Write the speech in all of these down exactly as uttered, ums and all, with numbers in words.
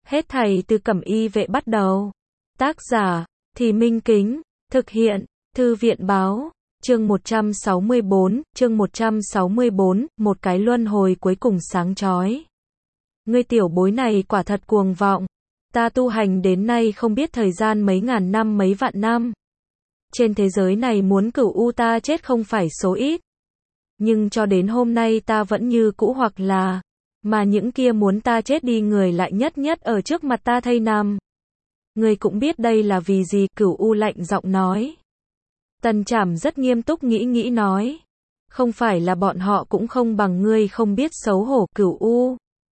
Hết thảy từ Cẩm Y Vệ bắt đầu. Tác giả, Thì Minh Kính, thực hiện, Thư viện Báo, chương một trăm sáu mươi bốn, chương một trăm sáu mươi bốn, một cái luân hồi cuối cùng sáng chói. Ngươi tiểu bối này quả thật cuồng vọng. Ta tu hành đến nay không biết thời gian mấy ngàn năm mấy vạn năm. Trên thế giới này muốn cửu u ta chết không phải số ít. Nhưng cho đến hôm nay ta vẫn như cũ hoặc là, mà những kia muốn ta chết đi người lại nhất nhất ở trước mặt ta thay nằm. Ngươi cũng biết đây là vì gì, Cửu U lạnh giọng nói. Tần Trảm rất nghiêm túc nghĩ nghĩ nói. Không phải là bọn họ cũng không bằng ngươi không biết xấu hổ, Cửu U.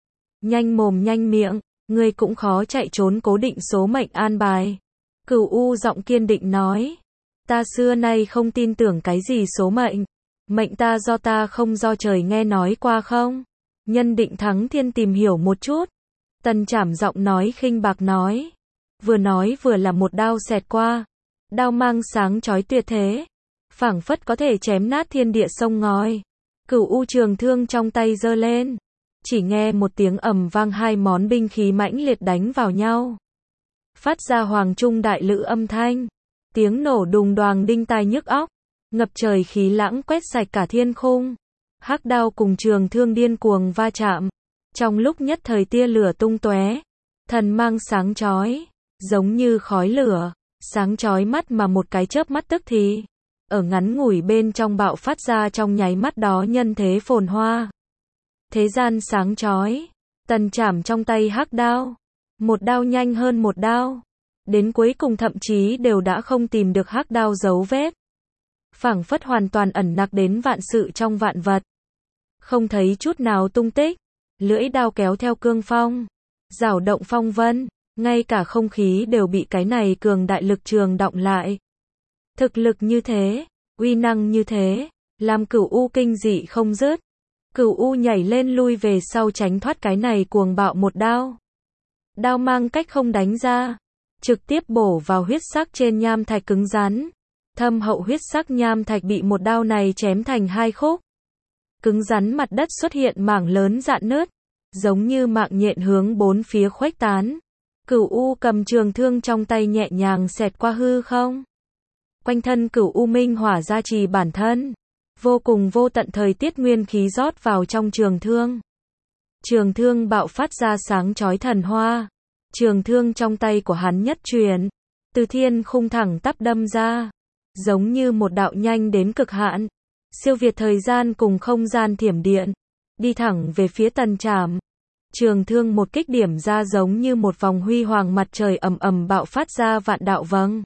Nhanh mồm nhanh miệng, ngươi cũng khó chạy trốn cố định số mệnh an bài. Cửu U giọng kiên định nói. Ta xưa nay không tin tưởng cái gì số mệnh. Mệnh ta do ta không do trời, nghe nói qua không? Nhân định thắng thiên tìm hiểu một chút. Tần Trảm giọng nói khinh bạc nói. Vừa nói vừa là một đao xẹt qua. Đao mang sáng chói tuyệt thế. Phảng phất có thể chém nát thiên địa sông ngòi. Cửu U trường thương trong tay giơ lên. Chỉ nghe một tiếng ầm vang, hai món binh khí mãnh liệt đánh vào nhau. Phát ra hoàng trung đại lự âm thanh. Tiếng nổ đùng đoàng đinh tai nhức óc. Ngập trời khí lãng quét sạch cả thiên khung. Hắc đao cùng trường thương điên cuồng va chạm. Trong lúc nhất thời tia lửa tung tóe. Thần mang sáng chói. Giống như khói lửa. Sáng chói mắt mà một cái chớp mắt tức thì. Ở ngắn ngủi bên trong bạo phát ra trong nháy mắt đó nhân thế phồn hoa. Thế gian sáng chói. Tần Trảm trong tay hắc đao. Một đao nhanh hơn một đao. Đến cuối cùng thậm chí đều đã không tìm được hắc đao dấu vết. Phảng phất hoàn toàn ẩn nặc đến vạn sự trong vạn vật. Không thấy chút nào tung tích. Lưỡi đao kéo theo cương phong. Rảo động phong vân. Ngay cả không khí đều bị cái này cường đại lực trường động lại. Thực lực như thế. Uy năng như thế. Làm Cửu U kinh dị không dứt. Cửu U nhảy lên lui về sau tránh thoát cái này cuồng bạo một đao. Đao mang cách không đánh ra. Trực tiếp bổ vào huyết sắc trên nham thạch cứng rắn. Thâm hậu huyết sắc nham thạch bị một đao này chém thành hai khúc. Cứng rắn mặt đất xuất hiện mảng lớn rạn nứt. Giống như mạng nhện hướng bốn phía khuếch tán. Cửu U cầm trường thương trong tay nhẹ nhàng xẹt qua hư không. Quanh thân Cửu U minh hỏa gia trì bản thân. Vô cùng vô tận thời tiết nguyên khí rót vào trong trường thương. Trường thương bạo phát ra sáng chói thần hoa. Trường thương trong tay của hắn nhất truyền. Từ thiên khung thẳng tắp đâm ra. Giống như một đạo nhanh đến cực hạn. Siêu việt thời gian cùng không gian thiểm điện. Đi thẳng về phía Tần Trảm. Trường thương một kích điểm ra giống như một vòng huy hoàng mặt trời ầm ầm bạo phát ra vạn đạo vầng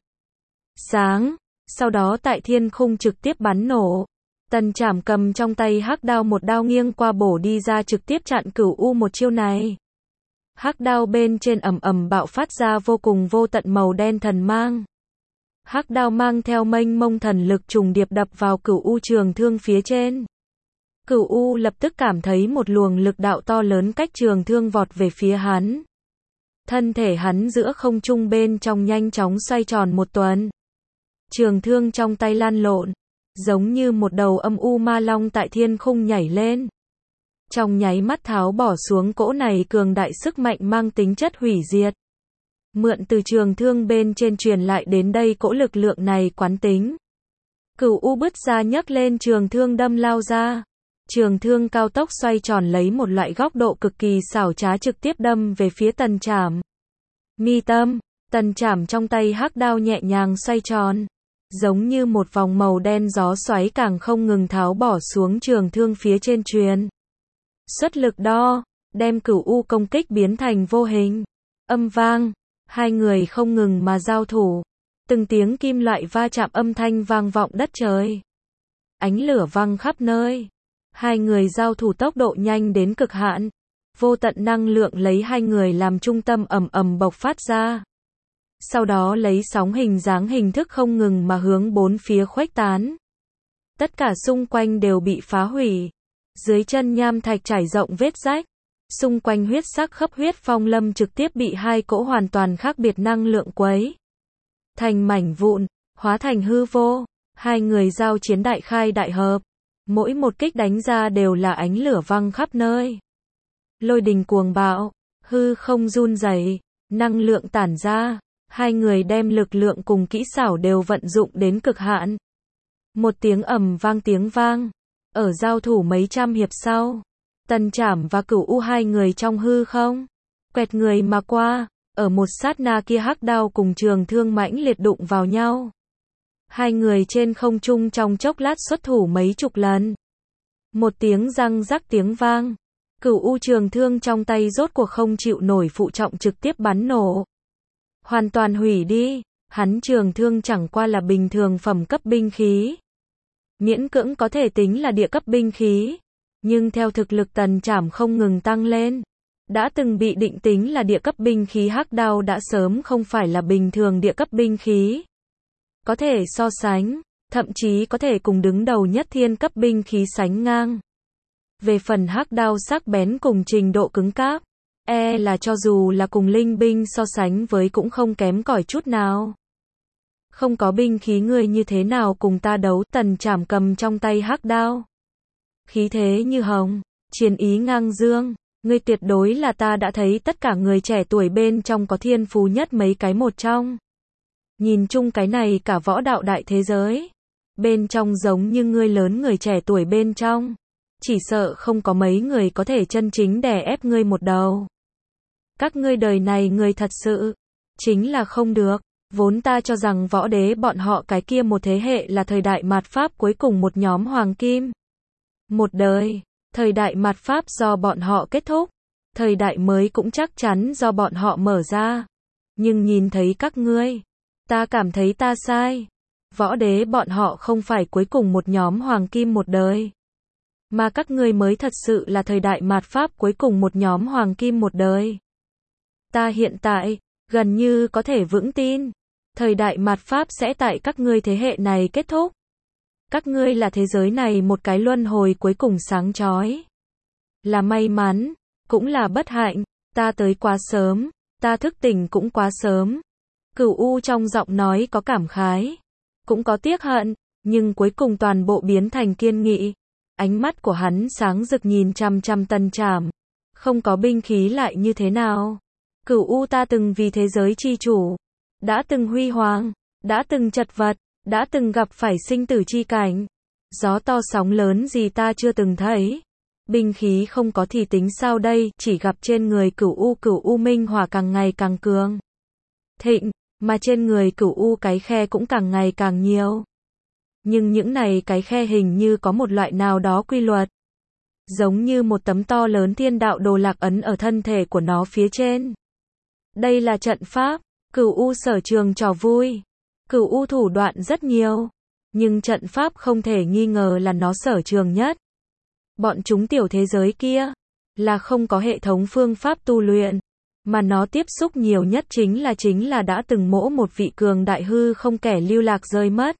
sáng. Sau đó tại thiên khung trực tiếp bắn nổ. Tần Trảm cầm trong tay hắc đao một đao nghiêng qua bổ đi ra trực tiếp chặn Cửu U một chiêu này. Hắc đao bên trên ầm ầm bạo phát ra vô cùng vô tận màu đen thần mang. Hắc đao mang theo mênh mông thần lực trùng điệp đập vào Cửu U trường thương phía trên. Cửu U lập tức cảm thấy một luồng lực đạo to lớn cách trường thương vọt về phía hắn. Thân thể hắn giữa không trung bên trong nhanh chóng xoay tròn một tuần. Trường thương trong tay lan lộn. Giống như một đầu âm u ma long tại thiên khung nhảy lên. Trong nháy mắt tháo bỏ xuống cỗ này cường đại sức mạnh mang tính chất hủy diệt. Mượn từ trường thương bên trên truyền lại đến đây cỗ lực lượng này quán tính. Cửu U bứt ra nhấc lên trường thương đâm lao ra. Trường thương cao tốc xoay tròn lấy một loại góc độ cực kỳ xảo trá trực tiếp đâm về phía Tần Trảm. Mi tâm, Tần Trảm trong tay hắc đao nhẹ nhàng xoay tròn. Giống như một vòng màu đen gió xoáy càng không ngừng tháo bỏ xuống trường thương phía trên truyền. Xuất lực đo, đem Cửu U công kích biến thành vô hình. Âm vang, hai người không ngừng mà giao thủ. Từng tiếng kim loại va chạm âm thanh vang vọng đất trời. Ánh lửa văng khắp nơi. Hai người giao thủ tốc độ nhanh đến cực hạn. Vô tận năng lượng lấy hai người làm trung tâm ầm ầm bộc phát ra. Sau đó lấy sóng hình dáng hình thức không ngừng mà hướng bốn phía khuếch tán. Tất cả xung quanh đều bị phá hủy. Dưới chân nham thạch trải rộng vết rách. Xung quanh huyết sắc khắp huyết phong lâm trực tiếp bị hai cỗ hoàn toàn khác biệt năng lượng quấy thành mảnh vụn, hóa thành hư vô. Hai người giao chiến đại khai đại hợp. Mỗi một kích đánh ra đều là ánh lửa văng khắp nơi. Lôi đình cuồng bạo. hư không run rẩy, năng lượng tản ra, hai người đem lực lượng cùng kỹ xảo đều vận dụng đến cực hạn. Một tiếng ầm vang tiếng vang, ở giao thủ mấy trăm hiệp sau, Tần Trảm và Cửu U hai người trong hư không, quẹt người mà qua, ở một sát na kia hắc đao cùng trường thương mãnh liệt đụng vào nhau. Hai người trên không trung trong chốc lát xuất thủ mấy chục lần. Một tiếng răng rắc tiếng vang, Cửu U trường thương trong tay rốt cuộc không chịu nổi phụ trọng trực tiếp bắn nổ. Hoàn toàn hủy đi, hắn trường thương chẳng qua là bình thường phẩm cấp binh khí. Miễn cưỡng có thể tính là địa cấp binh khí, nhưng theo thực lực Tần Trảm không ngừng tăng lên, đã từng bị định tính là địa cấp binh khí hắc đao đã sớm không phải là bình thường địa cấp binh khí. Có thể so sánh, thậm chí có thể cùng đứng đầu nhất thiên cấp binh khí sánh ngang. Về phần hắc đao sắc bén cùng trình độ cứng cáp, e là cho dù là cùng linh binh so sánh với cũng không kém cỏi chút nào. Không có binh khí ngươi như thế nào cùng ta đấu? Tần Trảm cầm trong tay hắc đao, khí thế như hồng, chiến ý ngang dương, ngươi tuyệt đối là ta đã thấy tất cả người trẻ tuổi bên trong có thiên phú nhất mấy cái một trong. Nhìn chung cái này cả võ đạo đại thế giới, bên trong giống như ngươi lớn người trẻ tuổi bên trong, chỉ sợ không có mấy người có thể chân chính đè ép ngươi một đầu. Các ngươi đời này người thật sự, chính là không được. Vốn ta cho rằng võ đế bọn họ cái kia một thế hệ là thời đại mạt Pháp cuối cùng một nhóm hoàng kim. Một đời, thời đại mạt Pháp do bọn họ kết thúc, thời đại mới cũng chắc chắn do bọn họ mở ra. Nhưng nhìn thấy các ngươi, ta cảm thấy ta sai. Võ đế bọn họ không phải cuối cùng một nhóm hoàng kim một đời, mà các ngươi mới thật sự là thời đại mạt Pháp cuối cùng một nhóm hoàng kim một đời. Ta hiện tại, gần như có thể vững tin, thời đại mạt Pháp sẽ tại các ngươi thế hệ này kết thúc. Các ngươi là thế giới này một cái luân hồi cuối cùng sáng chói. Là may mắn, cũng là bất hạnh, ta tới quá sớm, ta thức tỉnh cũng quá sớm. Cửu U trong giọng nói có cảm khái, cũng có tiếc hận, nhưng cuối cùng toàn bộ biến thành kiên nghị. Ánh mắt của hắn sáng rực nhìn chăm chăm Tần Trảm. Không có binh khí lại như thế nào? Cửu U ta từng vì thế giới chi chủ, đã từng huy hoàng, đã từng chật vật, đã từng gặp phải sinh tử chi cảnh. Gió to sóng lớn gì ta chưa từng thấy. Binh khí không có thì tính sao đây, chỉ gặp trên người Cửu U Cửu U minh hỏa càng ngày càng cường thịnh, mà trên người Cửu U cái khe cũng càng ngày càng nhiều. Nhưng những này cái khe hình như có một loại nào đó quy luật. Giống như một tấm to lớn thiên đạo đồ lạc ấn ở thân thể của nó phía trên. Đây là trận pháp, Cửu U sở trường trò vui. Cửu U thủ đoạn rất nhiều, nhưng trận pháp không thể nghi ngờ là nó sở trường nhất. Bọn chúng tiểu thế giới kia, là không có hệ thống phương pháp tu luyện, mà nó tiếp xúc nhiều nhất chính là chính là đã từng mỗ một vị cường đại hư không kẻ lưu lạc rơi mất.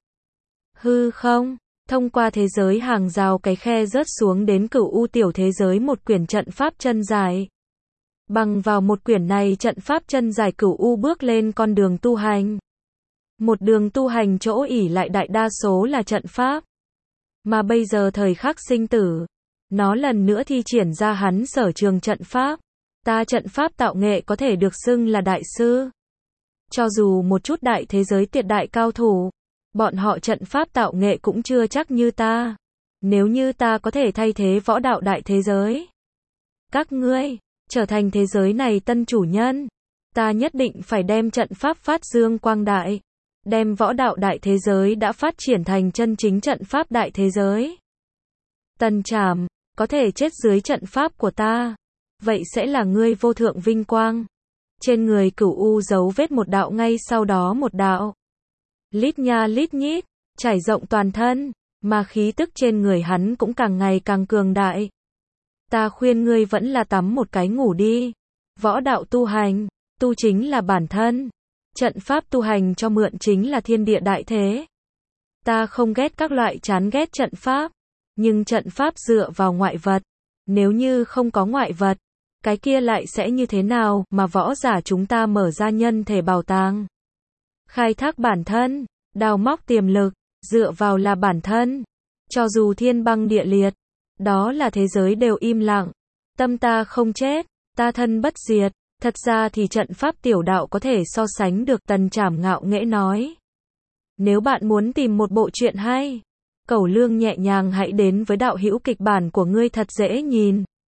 Hư không, thông qua thế giới hàng rào cái khe rớt xuống đến Cửu U tiểu thế giới một quyển trận pháp chân dài. Bằng vào một quyển này trận pháp chân dài Cửu U bước lên con đường tu hành. Một đường tu hành chỗ ỷ lại đại đa số là trận pháp. Mà bây giờ thời khắc sinh tử, nó lần nữa thi triển ra hắn sở trường trận pháp. Ta trận pháp tạo nghệ có thể được xưng là đại sư. Cho dù một chút đại thế giới tuyệt đại cao thủ, bọn họ trận pháp tạo nghệ cũng chưa chắc như ta. Nếu như ta có thể thay thế võ đạo đại thế giới, các ngươi trở thành thế giới này tân chủ nhân, ta nhất định phải đem trận pháp phát dương quang đại, đem võ đạo đại thế giới đã phát triển thành chân chính trận pháp đại thế giới. Tần Trảm, có thể chết dưới trận pháp của ta, vậy sẽ là ngươi vô thượng vinh quang. Trên người Cửu U dấu vết một đạo ngay sau đó một đạo. Lít nha lít nhít, trải rộng toàn thân, mà khí tức trên người hắn cũng càng ngày càng cường đại. Ta khuyên ngươi vẫn là tắm một cái ngủ đi. Võ đạo tu hành, tu chính là bản thân. Trận pháp tu hành cho mượn chính là thiên địa đại thế. Ta không ghét các loại chán ghét trận pháp, nhưng trận pháp dựa vào ngoại vật. Nếu như không có ngoại vật, cái kia lại sẽ như thế nào mà võ giả chúng ta mở ra nhân thể bảo tàng. Khai thác bản thân, đào móc tiềm lực, dựa vào là bản thân. Cho dù thiên băng địa liệt, đó là thế giới đều im lặng. Tâm ta không chết, ta thân bất diệt, Thật ra thì trận pháp tiểu đạo có thể so sánh được, Tần Trảm ngạo nghễ nói. Nếu bạn muốn tìm một bộ truyện hay, Cẩu Lương nhẹ nhàng hãy đến với đạo hữu kịch bản của ngươi thật dễ nhìn.